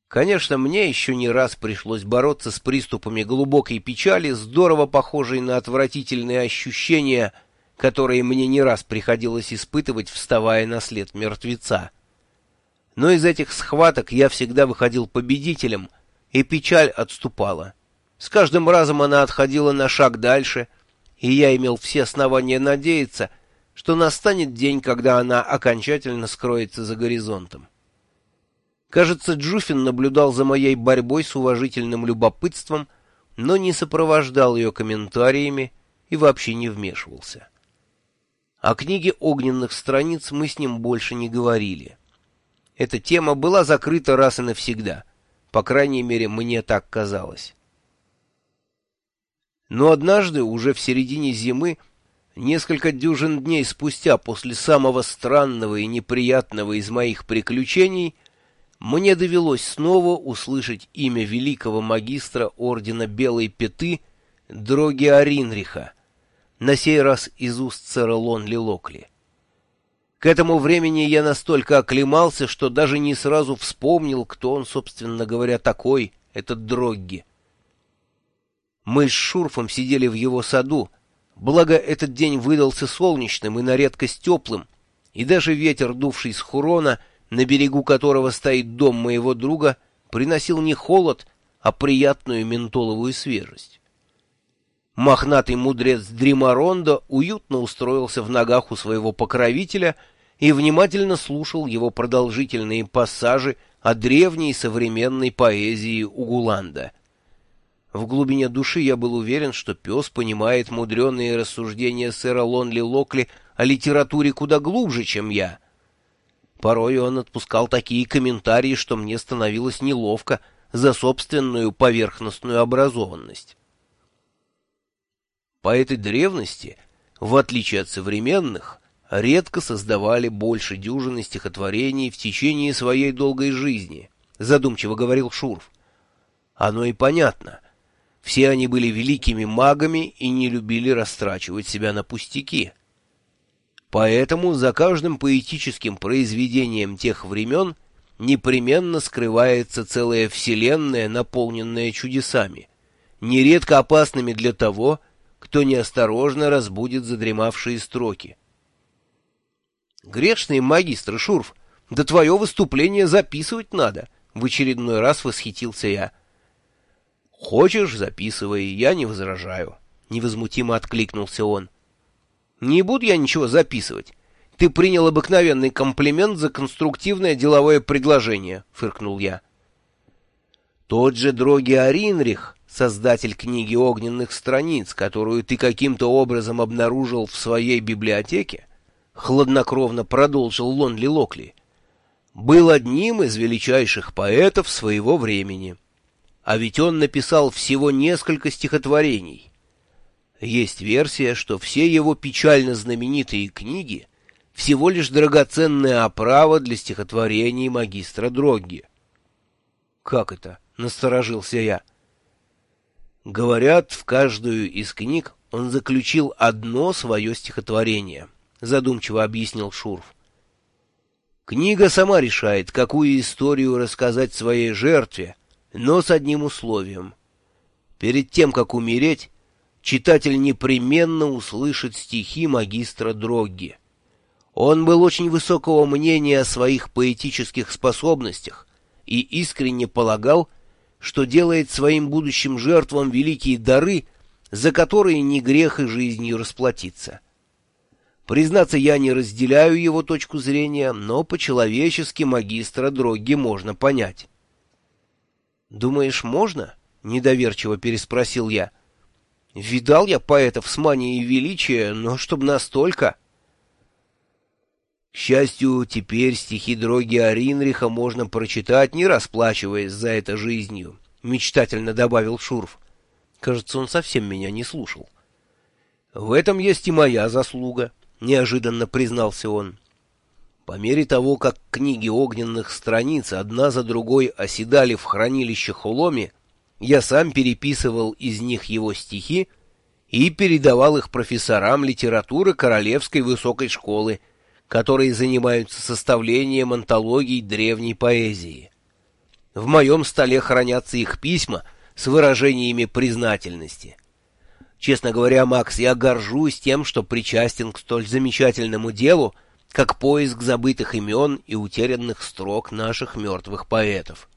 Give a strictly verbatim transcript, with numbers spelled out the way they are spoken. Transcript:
Конечно, мне еще не раз пришлось бороться с приступами глубокой печали, здорово похожей на отвратительные ощущения, которые мне не раз приходилось испытывать, вставая на след мертвеца. Но из этих схваток я всегда выходил победителем, и печаль отступала. С каждым разом она отходила на шаг дальше, и я имел все основания надеяться, что настанет день, когда она окончательно скроется за горизонтом. Кажется, Джуфин наблюдал за моей борьбой с уважительным любопытством, но не сопровождал ее комментариями и вообще не вмешивался. О книге огненных страниц мы с ним больше не говорили. Эта тема была закрыта раз и навсегда, по крайней мере, мне так казалось. Но однажды, уже в середине зимы, несколько дюжин дней спустя после самого странного и неприятного из моих приключений, мне довелось снова услышать имя великого магистра ордена Белой Пяты Дроги Аринриха, на сей раз из уст сэра Лонли Локли. К этому времени я настолько оклемался, что даже не сразу вспомнил, кто он, собственно говоря, такой, этот Дрогги. Мы с Шурфом сидели в его саду, благо этот день выдался солнечным и на редкость теплым, и даже ветер, дувший с Хурона, на берегу которого стоит дом моего друга, приносил не холод, а приятную ментоловую свежесть. Мохнатый мудрец Дримаронда уютно устроился в ногах у своего покровителя и внимательно слушал его продолжительные пассажи о древней современной поэзии Угуланда. В глубине души я был уверен, что пес понимает мудреные рассуждения сэра Лонли Локли о литературе куда глубже, чем я. Порой он отпускал такие комментарии, что мне становилось неловко за собственную поверхностную образованность. Поэты древности, в отличие от современных, редко создавали больше дюжины стихотворений в течение своей долгой жизни, задумчиво говорил Шурф. Оно и понятно. Все они были великими магами и не любили растрачивать себя на пустяки. Поэтому за каждым поэтическим произведением тех времен непременно скрывается целая вселенная, наполненная чудесами, нередко опасными для того, кто неосторожно разбудит задремавшие строки. «Грешный магистр Шурф, да твое выступление записывать надо!» — в очередной раз восхитился я. «Хочешь, записывай, я не возражаю», — невозмутимо откликнулся он. «Не буду я ничего записывать. Ты принял обыкновенный комплимент за конструктивное деловое предложение», — фыркнул я. «Тот же Дроги Аринрих, создатель книги огненных страниц, которую ты каким-то образом обнаружил в своей библиотеке», — хладнокровно продолжил Лонли Локли, — «был одним из величайших поэтов своего времени. А ведь он написал всего несколько стихотворений. Есть версия, что все его печально знаменитые книги — всего лишь драгоценная оправа для стихотворений магистра Дрогги». «Как это?» — насторожился я. «Говорят, в каждую из книг он заключил одно свое стихотворение», — задумчиво объяснил Шурф. «Книга сама решает, какую историю рассказать своей жертве, но с одним условием. Перед тем, как умереть, читатель непременно услышит стихи магистра Дрогги. Он был очень высокого мнения о своих поэтических способностях и искренне полагал, что делает своим будущим жертвам великие дары, за которые не грех и жизнью расплатиться. Признаться, я не разделяю его точку зрения, но по-человечески магистра Дрогги можно понять». «Думаешь, можно?» — недоверчиво переспросил я. «Видал я поэтов с манией величия, но чтоб настолько...» «К счастью, теперь стихи Дроги Аринриха можно прочитать, не расплачиваясь за это жизнью», — мечтательно добавил Шурф. Кажется, он совсем меня не слушал. «В этом есть и моя заслуга», — неожиданно признался он. По мере того, как книги огненных страниц одна за другой оседали в хранилище Холоми, я сам переписывал из них его стихи и передавал их профессорам литературы Королевской высокой школы, которые занимаются составлением антологий древней поэзии. В моем столе хранятся их письма с выражениями признательности. Честно говоря, Макс, я горжусь тем, что причастен к столь замечательному делу, как поиск забытых имен и утерянных строк наших мертвых поэтов.